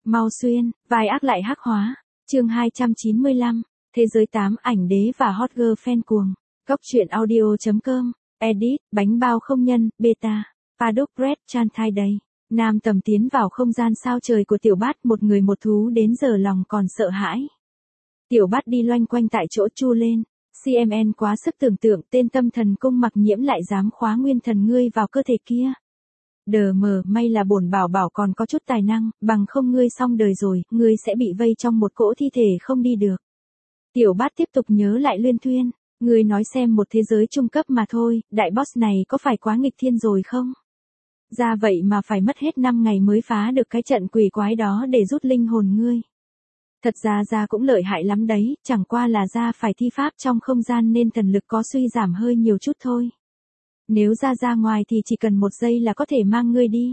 Mau xuyên, vai ác lại hắc hóa. Chương 295, Thế giới 8 ảnh đế và hot girl fan cuồng. Góc truyện audio.com, edit, bánh bao không nhân, beta, Paddock Red Chan Thai Day. Nam Tầm tiến vào không gian sao trời của Tiểu Bát, một người một thú đến giờ lòng còn sợ hãi. Tiểu Bát đi loanh quanh tại chỗ chu lên. CMN quá sức tưởng tượng, tên tâm thần cung Mặc Nhiễm lại dám khóa nguyên thần ngươi vào cơ thể kia. Đờ mờ, may là bổn bảo bảo còn có chút tài năng, bằng không ngươi xong đời rồi, ngươi sẽ bị vây trong một cỗ thi thể không đi được. Tiểu Bát tiếp tục nhớ lại luyên thuyên, ngươi nói xem, một thế giới trung cấp mà thôi, đại boss này có phải quá nghịch thiên rồi không? Ra vậy mà phải mất hết 5 ngày mới phá được cái trận quỷ quái đó để rút linh hồn ngươi. Thật ra cũng lợi hại lắm đấy, chẳng qua là ra phải thi pháp trong không gian nên thần lực có suy giảm hơi nhiều chút thôi. Nếu ra ngoài thì chỉ cần 1 giây là có thể mang ngươi đi.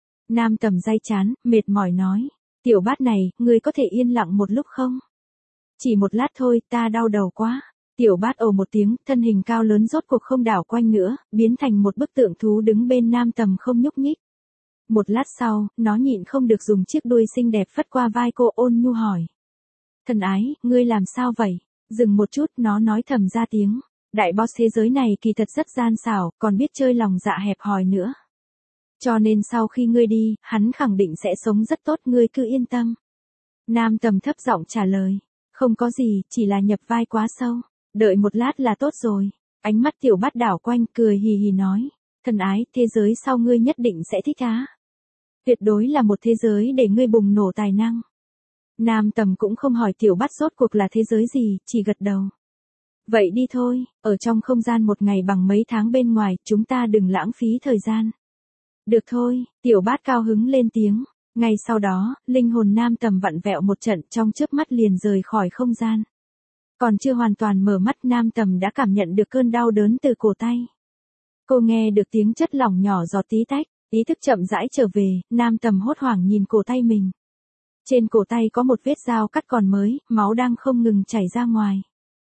Nam Tầm day chán, mệt mỏi nói. Tiểu Bát này, ngươi có thể yên lặng một lúc không? Chỉ một lát thôi, ta đau đầu quá. Tiểu Bát ồ một tiếng, thân hình cao lớn rốt cuộc không đảo quanh nữa, biến thành một bức tượng thú đứng bên Nam Tầm không nhúc nhích. Một lát sau, nó nhịn không được dùng chiếc đuôi xinh đẹp phất qua vai cô, ôn nhu hỏi. Thần ái, ngươi làm sao vậy? Dừng một chút, nó nói thầm ra tiếng. Đại boss thế giới này kỳ thật rất gian xảo, còn biết chơi lòng dạ hẹp hòi nữa. Cho nên sau khi ngươi đi, hắn khẳng định sẽ sống rất tốt, ngươi cứ yên tâm. Nam Tầm thấp giọng trả lời. Không có gì, chỉ là nhập vai quá sâu. Đợi một lát là tốt rồi. Ánh mắt Tiểu Bát đảo quanh, cười hì hì nói. Thần ái, thế giới sau ngươi nhất định sẽ thích á. Tuyệt đối là một thế giới để ngươi bùng nổ tài năng. Nam Tầm cũng không hỏi Tiểu Bát rốt cuộc là thế giới gì, chỉ gật đầu. Vậy đi thôi, ở trong không gian 1 ngày bằng mấy tháng bên ngoài, chúng ta đừng lãng phí thời gian. Được thôi, Tiểu Bát cao hứng lên tiếng. Ngay sau đó, linh hồn Nam Tầm vặn vẹo một trận, trong chớp mắt liền rời khỏi không gian. Còn chưa hoàn toàn mở mắt, Nam Tầm đã cảm nhận được cơn đau đớn từ cổ tay. Cô nghe được tiếng chất lỏng nhỏ giọt tí tách, ý thức chậm rãi trở về, Nam Tầm hốt hoảng nhìn cổ tay mình. Trên cổ tay có một vết dao cắt còn mới, máu đang không ngừng chảy ra ngoài.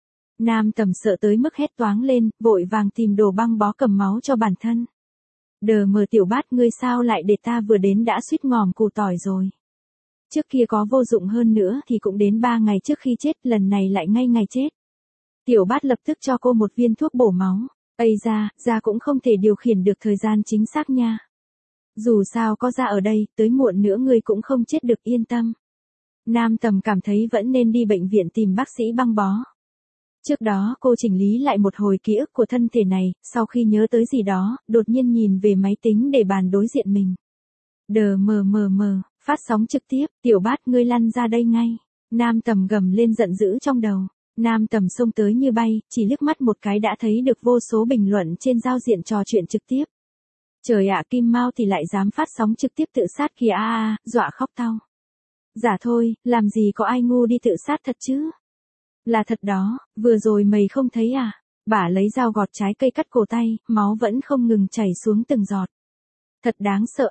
Nam Tầm sợ tới mức hét toáng lên, vội vàng tìm đồ băng bó cầm máu cho bản thân. Đờ mờ, Tiểu Bát, ngươi sao lại để ta vừa đến đã suýt ngòm củ tỏi rồi. Trước kia có vô dụng hơn nữa thì cũng đến 3 ngày trước khi chết, lần này lại ngay ngày chết. Tiểu Bát lập tức cho cô một viên thuốc bổ máu. Ây da cũng không thể điều khiển được thời gian chính xác nha. Dù sao có ra ở đây, tới muộn nữa ngươi cũng không chết được, yên tâm. Nam Tầm cảm thấy vẫn nên đi bệnh viện tìm bác sĩ băng bó. Trước đó cô chỉnh lý lại một hồi ký ức của thân thể này, sau khi nhớ tới gì đó, đột nhiên nhìn về máy tính để bàn đối diện mình. Đờ mờ, phát sóng trực tiếp, Tiểu Bát, ngươi lăn ra đây ngay. Nam Tầm gầm lên giận dữ trong đầu. Nam Tầm xông tới như bay, chỉ liếc mắt một cái đã thấy được vô số bình luận trên giao diện trò chuyện trực tiếp. Trời ạ, Kim Mao thì lại dám phát sóng trực tiếp tự sát kìa, dọa khóc tao. Giả thôi, làm gì có ai ngu đi tự sát thật chứ? Là thật đó, vừa rồi mày không thấy à? Bả lấy dao gọt trái cây cắt cổ tay, máu vẫn không ngừng chảy xuống từng giọt. Thật đáng sợ,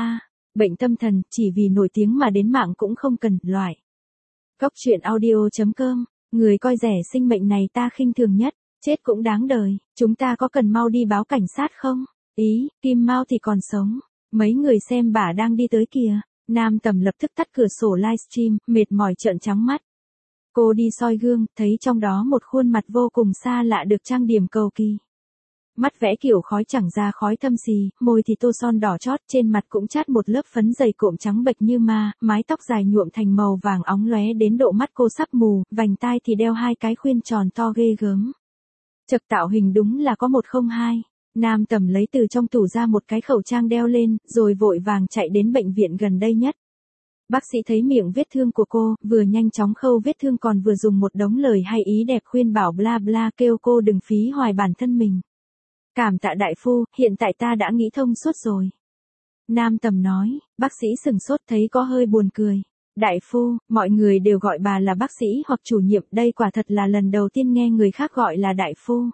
bệnh tâm thần, chỉ vì nổi tiếng mà đến mạng cũng không cần, loại. Góc truyện audio.com, người coi rẻ sinh mệnh này ta khinh thường nhất, chết cũng đáng đời, chúng ta có cần mau đi báo cảnh sát không? Ý, Kim Mao thì còn sống, mấy người xem bả đang đi tới kìa. Nam Tầm lập tức tắt cửa sổ livestream, mệt mỏi trợn trắng mắt. Cô đi soi gương, thấy trong đó một khuôn mặt vô cùng xa lạ được trang điểm cầu kỳ. Mắt vẽ kiểu khói chẳng ra khói thâm xì, môi thì tô son đỏ chót, trên mặt cũng chát một lớp phấn dày cộm trắng bệch như ma, mái tóc dài nhuộm thành màu vàng óng lóe đến độ mắt cô sắp mù, vành tai thì đeo 2 cái khuyên tròn to ghê gớm. Chật, tạo hình đúng là có 102. Nam Tầm lấy từ trong tủ ra một cái khẩu trang đeo lên, rồi vội vàng chạy đến bệnh viện gần đây nhất. Bác sĩ thấy miệng vết thương của cô, vừa nhanh chóng khâu vết thương còn vừa dùng một đống lời hay ý đẹp khuyên bảo bla bla, kêu cô đừng phí hoài bản thân mình. Cảm tạ đại phu, hiện tại ta đã nghĩ thông suốt rồi. Nam Tầm nói, bác sĩ sừng sốt thấy có hơi buồn cười. Đại phu, mọi người đều gọi bà là bác sĩ hoặc chủ nhiệm, đây quả thật là lần đầu tiên nghe người khác gọi là đại phu.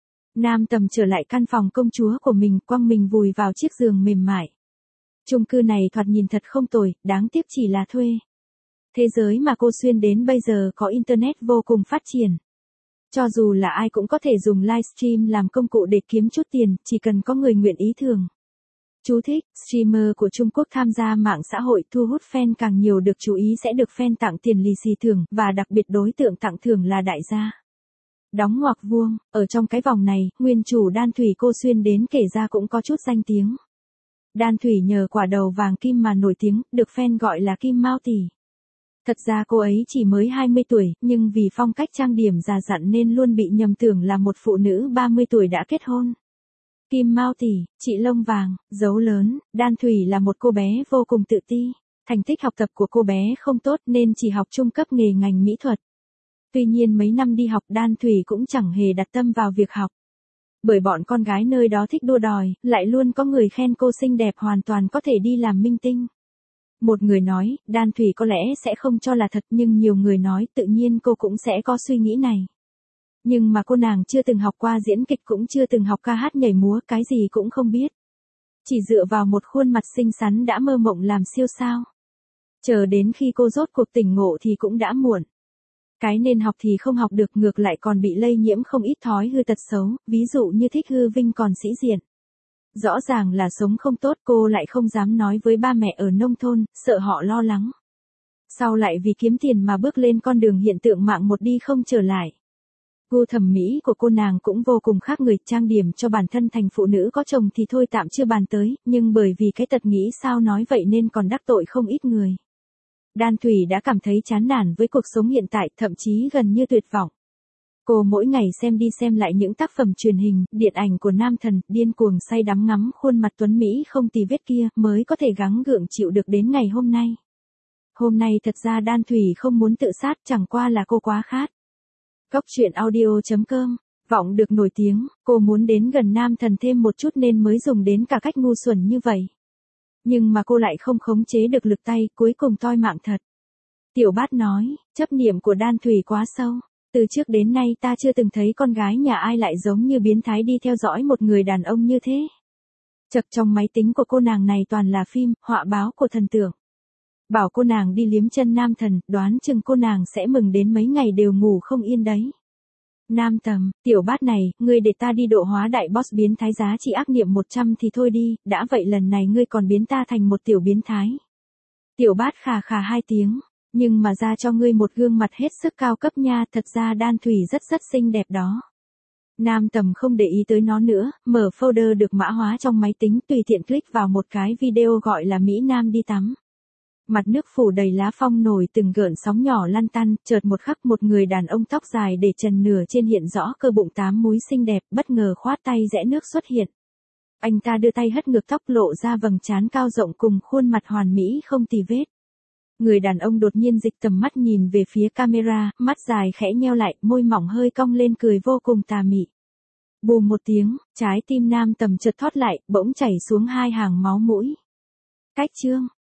Nam Tầm trở lại căn phòng công chúa của mình, quăng mình vùi vào chiếc giường mềm mại. Chung cư này thoạt nhìn thật không tồi, đáng tiếc chỉ là thuê. Thế giới mà cô xuyên đến bây giờ có internet vô cùng phát triển. Cho dù là ai cũng có thể dùng livestream làm công cụ để kiếm chút tiền, chỉ cần có người nguyện ý thưởng. Chú thích, streamer của Trung Quốc tham gia mạng xã hội thu hút fan càng nhiều được chú ý sẽ được fan tặng tiền lì xì thưởng, và đặc biệt đối tượng tặng thưởng là đại gia. Đóng ngoặc vuông, ở trong cái vòng này, nguyên chủ Đan Thủy cô Xuyên đến kể ra cũng có chút danh tiếng. Đan Thủy nhờ quả đầu vàng kim mà nổi tiếng, được fan gọi là Kim Mao tỷ. Thật ra cô ấy chỉ mới 20 tuổi, nhưng vì phong cách trang điểm già dặn nên luôn bị nhầm tưởng là một phụ nữ 30 tuổi đã kết hôn. Kim Mao tỷ, chị lông vàng, dấu lớn, Đan Thủy là một cô bé vô cùng tự ti. Thành tích học tập của cô bé không tốt nên chỉ học trung cấp nghề ngành mỹ thuật. Tuy nhiên mấy năm đi học Đan Thủy cũng chẳng hề đặt tâm vào việc học. Bởi bọn con gái nơi đó thích đua đòi, lại luôn có người khen cô xinh đẹp hoàn toàn có thể đi làm minh tinh. Một người nói, Đan Thủy có lẽ sẽ không cho là thật nhưng nhiều người nói tự nhiên cô cũng sẽ có suy nghĩ này. Nhưng mà cô nàng chưa từng học qua diễn kịch cũng chưa từng học ca hát nhảy múa, cái gì cũng không biết. Chỉ dựa vào một khuôn mặt xinh xắn đã mơ mộng làm siêu sao. Chờ đến khi cô rốt cuộc tỉnh ngộ thì cũng đã muộn. Cái nên học thì không học được, ngược lại còn bị lây nhiễm không ít thói hư tật xấu, ví dụ như thích hư vinh còn sĩ diện. Rõ ràng là sống không tốt, cô lại không dám nói với ba mẹ ở nông thôn, sợ họ lo lắng. Sau lại vì kiếm tiền mà bước lên con đường hiện tượng mạng một đi không trở lại. Gu thẩm mỹ của cô nàng cũng vô cùng khác người, trang điểm cho bản thân thành phụ nữ có chồng thì thôi tạm chưa bàn tới, nhưng bởi vì cái tật nghĩ sao nói vậy nên còn đắc tội không ít người. Đan Thủy đã cảm thấy chán nản với cuộc sống hiện tại, thậm chí gần như tuyệt vọng. Cô mỗi ngày xem đi xem lại những tác phẩm truyền hình, điện ảnh của nam thần, điên cuồng say đắm ngắm khuôn mặt tuấn Mỹ không tì vết kia, mới có thể gắng gượng chịu được đến ngày hôm nay. Hôm nay thật ra Đan Thủy không muốn tự sát, chẳng qua là cô quá khát. Góc truyện audio.com, vọng được nổi tiếng, cô muốn đến gần nam thần thêm một chút nên mới dùng đến cả cách ngu xuẩn như vậy. Nhưng mà cô lại không khống chế được lực tay, cuối cùng toi mạng thật. Tiểu Bát nói, chấp niệm của Đan Thủy quá sâu. Từ trước đến nay ta chưa từng thấy con gái nhà ai lại giống như biến thái đi theo dõi một người đàn ông như thế. Chật, trong máy tính của cô nàng này toàn là phim, họa báo của thần tượng. Bảo cô nàng đi liếm chân nam thần, đoán chừng cô nàng sẽ mừng đến mấy ngày đều ngủ không yên đấy. Nam Tầm, Tiểu Bát này, ngươi để ta đi độ hóa đại boss biến thái giá trị ác niệm 100 thì thôi đi, đã vậy lần này ngươi còn biến ta thành một tiểu biến thái. Tiểu Bát khà khà 2 tiếng, nhưng mà ra cho ngươi một gương mặt hết sức cao cấp nha, thật ra Đan Thủy rất xinh đẹp đó. Nam Tầm không để ý tới nó nữa, mở folder được mã hóa trong máy tính, tùy tiện click vào một cái video gọi là Mỹ Nam đi tắm. Mặt nước phủ đầy lá phong nổi từng gợn sóng nhỏ lăn tăn, chợt một khắc một người đàn ông tóc dài để trần nửa trên hiện rõ cơ bụng 8 múi xinh đẹp, bất ngờ khoát tay rẽ nước xuất hiện. Anh ta đưa tay hất ngược tóc lộ ra vầng trán cao rộng cùng khuôn mặt hoàn mỹ không tì vết. Người đàn ông đột nhiên dịch tầm mắt nhìn về phía camera, mắt dài khẽ nheo lại, môi mỏng hơi cong lên cười vô cùng tà mị. Bùm một tiếng, trái tim Nam Tầm chợt thót lại, bỗng chảy xuống 2 hàng máu mũi. Cách chương